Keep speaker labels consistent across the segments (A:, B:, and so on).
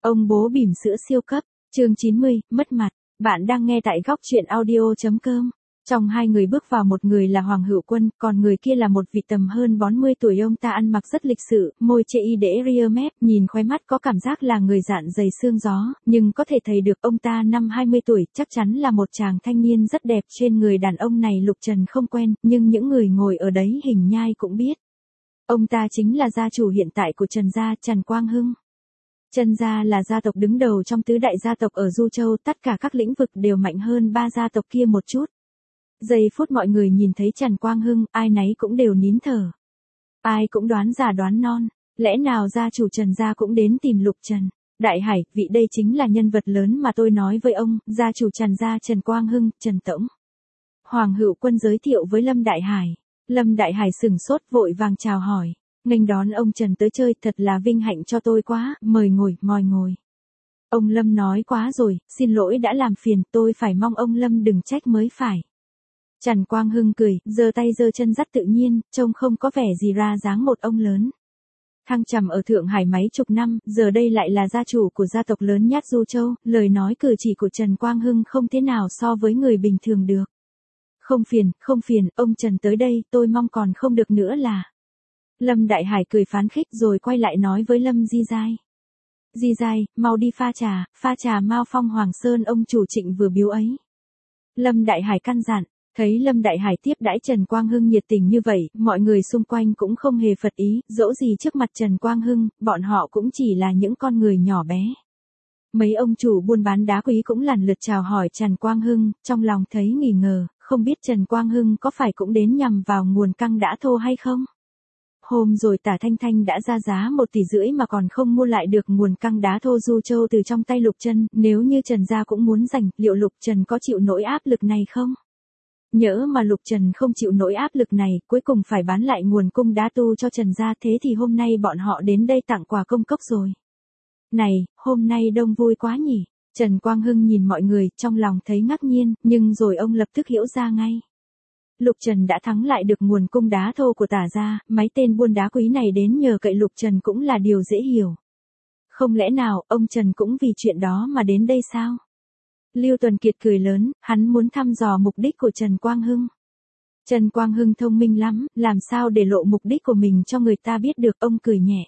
A: Ông bố bỉm sữa siêu cấp, chương 90, mất mặt. Bạn đang nghe tại góc truyện audio.com. Trong hai người bước vào, một người là Hoàng Hữu Quân, còn người kia là một vị tầm hơn 40 tuổi. Ông ta ăn mặc rất lịch sự, môi chê y để ria mép, nhìn khóe mắt có cảm giác là người dạn dày xương gió, nhưng có thể thấy được ông ta năm 20 tuổi, chắc chắn là một chàng thanh niên rất đẹp. Trên người đàn ông này Lục Trần không quen, nhưng những người ngồi ở đấy hình nhai cũng biết. Ông ta chính là gia chủ hiện tại của Trần gia, Trần Quang Hưng. Trần gia là gia tộc đứng đầu trong tứ đại gia tộc ở Du Châu, tất cả các lĩnh vực đều mạnh hơn ba gia tộc kia một chút. Giây phút mọi người nhìn thấy Trần Quang Hưng, ai nấy cũng đều nín thở. Ai cũng đoán già đoán non, lẽ nào gia chủ Trần gia cũng đến tìm Lục Trần. Đại Hải, vị đây chính là nhân vật lớn mà tôi nói với ông, gia chủ Trần gia Trần Quang Hưng, Trần Tổng. Hoàng Hữu Quân giới thiệu với Lâm Đại Hải. Lâm Đại Hải sửng sốt vội vàng chào hỏi. Nghênh đón ông Trần tới chơi, thật là vinh hạnh cho tôi quá, mời ngồi, mời ngồi. Ông Lâm nói quá rồi, xin lỗi đã làm phiền, tôi phải mong ông Lâm đừng trách mới phải. Trần Quang Hưng cười, giơ tay giơ chân rất tự nhiên, trông không có vẻ gì ra dáng một ông lớn. Thăng trầm ở Thượng Hải mấy chục năm, giờ đây lại là gia chủ của gia tộc lớn nhất Du Châu, lời nói cử chỉ của Trần Quang Hưng không thế nào so với người bình thường được. Không phiền, ông Trần tới đây, tôi mong còn không được nữa là. Lâm Đại Hải cười phán khích rồi quay lại nói với Lâm Di Giai. Di Giai, mau đi pha trà Mao Phong Hoàng Sơn ông chủ Trịnh vừa biếu ấy. Lâm Đại Hải căn dặn, thấy Lâm Đại Hải tiếp đãi Trần Quang Hưng nhiệt tình như vậy, mọi người xung quanh cũng không hề phật ý, dẫu gì trước mặt Trần Quang Hưng, bọn họ cũng chỉ là những con người nhỏ bé. Mấy ông chủ buôn bán đá quý cũng lần lượt chào hỏi Trần Quang Hưng, trong lòng thấy nghi ngờ, không biết Trần Quang Hưng có phải cũng đến nhằm vào nguồn căng đá thô hay không? Hôm rồi Tả Thanh Thanh đã ra giá 1,5 tỷ mà còn không mua lại được nguồn căng đá thô Du Châu từ trong tay Lục Trần, nếu như Trần gia cũng muốn giành, liệu Lục Trần có chịu nổi áp lực này không? Nhỡ mà Lục Trần không chịu nổi áp lực này, cuối cùng phải bán lại nguồn cung đá tu cho Trần gia, thế thì hôm nay bọn họ đến đây tặng quà công cốc rồi. Này, hôm nay đông vui quá nhỉ? Trần Quang Hưng nhìn mọi người, trong lòng thấy ngạc nhiên, nhưng rồi ông lập tức hiểu ra ngay. Lục Trần đã thắng lại được nguồn cung đá thô của Tả gia, mấy tên buôn đá quý này đến nhờ cậy Lục Trần cũng là điều dễ hiểu. Không lẽ nào, ông Trần cũng vì chuyện đó mà đến đây sao? Lưu Tuần Kiệt cười lớn, hắn muốn thăm dò mục đích của Trần Quang Hưng. Trần Quang Hưng thông minh lắm, làm sao để lộ mục đích của mình cho người ta biết được, ông cười nhẹ.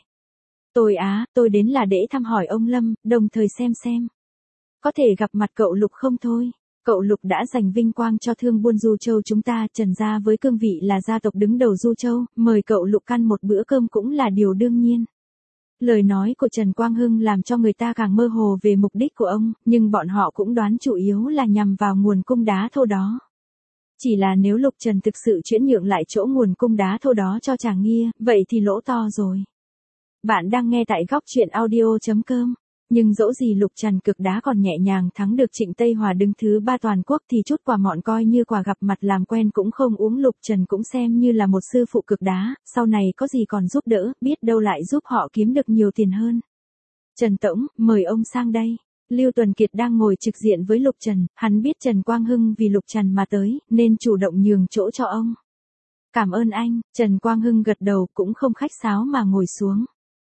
A: Tôi đến là để thăm hỏi ông Lâm, đồng thời xem. Có thể gặp mặt cậu Lục không thôi. Cậu Lục đã giành vinh quang cho thương buôn Du Châu chúng ta, Trần gia với cương vị là gia tộc đứng đầu Du Châu, mời cậu Lục ăn một bữa cơm cũng là điều đương nhiên. Lời nói của Trần Quang Hưng làm cho người ta càng mơ hồ về mục đích của ông, nhưng bọn họ cũng đoán chủ yếu là nhằm vào nguồn cung đá thô đó. Chỉ là nếu Lục Trần thực sự chuyển nhượng lại chỗ nguồn cung đá thô đó cho Tràng Nghia, vậy thì lỗ to rồi. Bạn đang nghe tại góc truyện audio.com. Nhưng dẫu gì Lục Trần cực đá còn nhẹ nhàng thắng được Trịnh Tây Hòa đứng thứ 3 toàn quốc thì chút quà mọn coi như quà gặp mặt làm quen cũng không uống. Lục Trần cũng xem như là một sư phụ cực đá, sau này có gì còn giúp đỡ, biết đâu lại giúp họ kiếm được nhiều tiền hơn. Trần Tổng, mời ông sang đây. Lưu Tuần Kiệt đang ngồi trực diện với Lục Trần, hắn biết Trần Quang Hưng vì Lục Trần mà tới, nên chủ động nhường chỗ cho ông. Cảm ơn anh, Trần Quang Hưng gật đầu cũng không khách sáo mà ngồi xuống.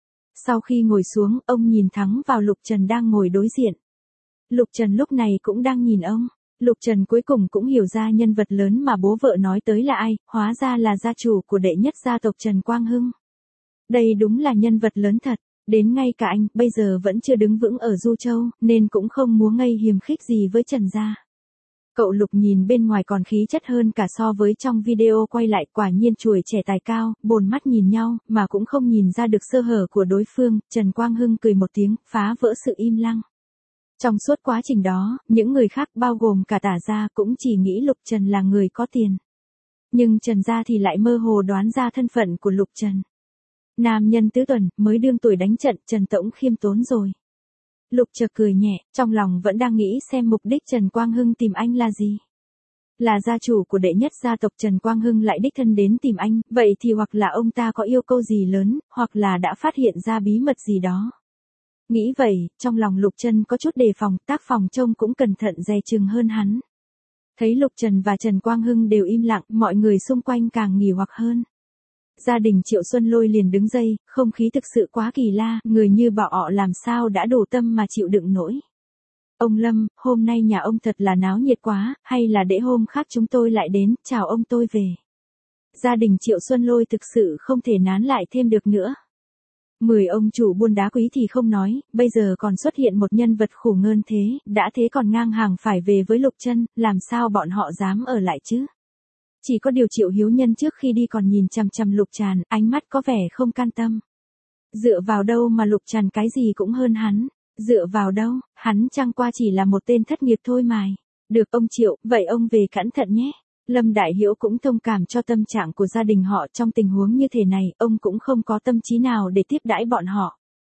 A: Sau khi ngồi xuống, ông nhìn thẳng vào Lục Trần đang ngồi đối diện. Lục Trần lúc này cũng đang nhìn ông. Lục Trần cuối cùng cũng hiểu ra nhân vật lớn mà bố vợ nói tới là ai, hóa ra là gia chủ của đệ nhất gia tộc Trần Quang Hưng. Đây đúng là nhân vật lớn thật, đến ngay cả anh, bây giờ vẫn chưa đứng vững ở Du Châu, nên cũng không múa ngây hiềm khích gì với Trần gia. Cậu Lục nhìn bên ngoài còn khí chất hơn cả so với trong video quay lại, quả nhiên chuỗi trẻ tài cao, bồn mắt nhìn nhau, mà cũng không nhìn ra được sơ hở của đối phương. Trần Quang Hưng cười một tiếng, phá vỡ sự im lặng. Trong suốt quá trình đó, những người khác bao gồm cả Tả gia cũng chỉ nghĩ Lục Trần là người có tiền. Nhưng Trần gia thì lại mơ hồ đoán ra thân phận của Lục Trần. Nam nhân tứ tuần, mới đương tuổi đánh trận, Trần Tổng khiêm tốn rồi. Lục Trần cười nhẹ, trong lòng vẫn đang nghĩ xem mục đích Trần Quang Hưng tìm anh là gì. Là gia chủ của đệ nhất gia tộc Trần Quang Hưng lại đích thân đến tìm anh, vậy thì hoặc là ông ta có yêu cầu gì lớn, hoặc là đã phát hiện ra bí mật gì đó. Nghĩ vậy, trong lòng Lục Trần có chút đề phòng, tác phòng trông cũng cẩn thận dè chừng hơn hắn. Thấy Lục Trần và Trần Quang Hưng đều im lặng, mọi người xung quanh càng nghỉ hoặc hơn. Gia đình Triệu Xuân Lôi liền đứng dậy, không khí thực sự quá kỳ la, người như bọn họ làm sao đã đủ tâm mà chịu đựng nổi. Ông Lâm, hôm nay nhà ông thật là náo nhiệt quá, hay là để hôm khác chúng tôi lại đến, chào ông tôi về. Gia đình Triệu Xuân Lôi thực sự không thể nán lại thêm được nữa. 10 ông chủ buôn đá quý thì không nói, bây giờ còn xuất hiện một nhân vật khủng ngơn thế, đã thế còn ngang hàng phải về với Lục Trân, làm sao bọn họ dám ở lại chứ? Chỉ có điều Triệu Hiếu Nhân trước khi đi còn nhìn chằm chằm Lục Tràn, ánh mắt có vẻ không can tâm. Dựa vào đâu mà Lục Tràn cái gì cũng hơn hắn, dựa vào đâu, hắn chẳng qua chỉ là một tên thất nghiệp thôi mà. Được ông Triệu, vậy ông về cẩn thận nhé. Lâm Đại Hiễu cũng thông cảm cho tâm trạng của gia đình họ trong tình huống như thế này, ông cũng không có tâm trí nào để tiếp đãi bọn họ.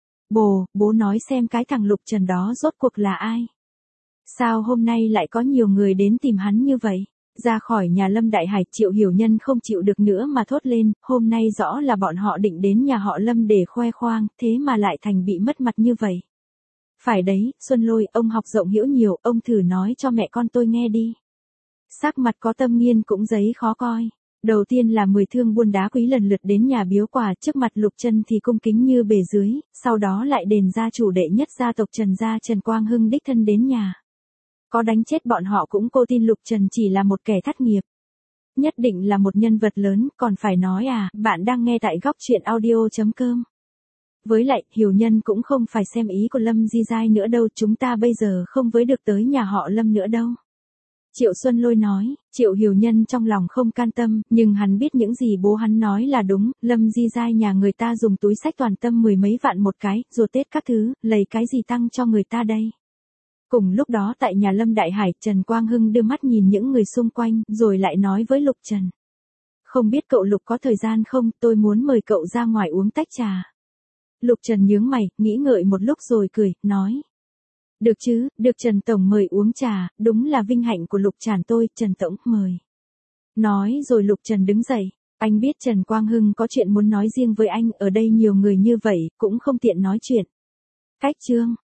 A: Bố nói xem cái thằng Lục Trần đó rốt cuộc là ai? Sao hôm nay lại có nhiều người đến tìm hắn như vậy? Ra khỏi nhà Lâm Đại Hải, Triệu Hiểu Nhân không chịu được nữa mà thốt lên, hôm nay rõ là bọn họ định đến nhà họ Lâm để khoe khoang, thế mà lại thành bị mất mặt như vậy. Phải đấy, Xuân Lôi, ông học rộng hiểu nhiều, ông thử nói cho mẹ con tôi nghe đi. Sắc mặt có Tâm Nghiên cũng giấy khó coi. Đầu tiên là 10 thương buôn đá quý lần lượt đến nhà biếu quà trước mặt Lục Trân thì cung kính như bề dưới, sau đó lại đền gia chủ đệ nhất gia tộc Trần gia Trần Quang Hưng đích thân đến nhà. Có đánh chết bọn họ cũng cô tin Lục Trần chỉ là một kẻ thất nghiệp. Nhất định là một nhân vật lớn, còn phải nói à, bạn đang nghe tại góc truyện audio.com. Với lại, Hiểu Nhân cũng không phải xem ý của Lâm Di Giai nữa đâu, chúng ta bây giờ không với được tới nhà họ Lâm nữa đâu. Triệu Xuân Lôi nói, Triệu Hiểu Nhân trong lòng không can tâm, nhưng hắn biết những gì bố hắn nói là đúng, Lâm Di Giai nhà người ta dùng túi xách toàn tâm 10 mấy vạn một cái, rồi Tết các thứ, lấy cái gì tăng cho người ta đây. Cùng lúc đó tại nhà Lâm Đại Hải, Trần Quang Hưng đưa mắt nhìn những người xung quanh, rồi lại nói với Lục Trần. Không biết cậu Lục có thời gian không, tôi muốn mời cậu ra ngoài uống tách trà. Lục Trần nhướng mày, nghĩ ngợi một lúc rồi cười, nói. Được chứ, được Trần Tổng mời uống trà, đúng là vinh hạnh của Lục Tràn tôi, Trần Tổng mời. Nói rồi Lục Trần đứng dậy, anh biết Trần Quang Hưng có chuyện muốn nói riêng với anh, ở đây nhiều người như vậy, cũng không tiện nói chuyện. Cách chương.